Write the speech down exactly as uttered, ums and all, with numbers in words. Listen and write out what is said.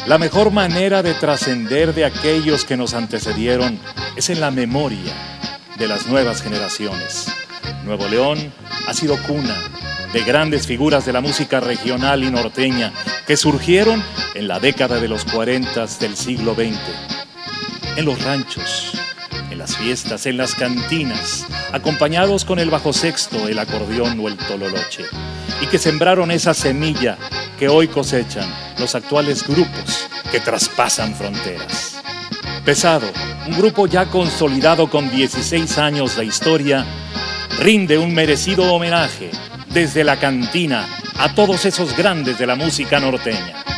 La mejor manera de trascender de aquellos que nos antecedieron es en la memoria de las nuevas generaciones. Nuevo León ha sido cuna de grandes figuras de la música regional y norteña que surgieron en la década de los cuarenta del siglo veinte. En los ranchos, en las fiestas, en las cantinas, acompañados con el bajo sexto, el acordeón o el tololoche, y que sembraron esa semilla que hoy cosechan los actuales grupos que traspasan fronteras. Pesado, un grupo ya consolidado con dieciséis años de historia, rinde un merecido homenaje desde la cantina a todos esos grandes de la música norteña.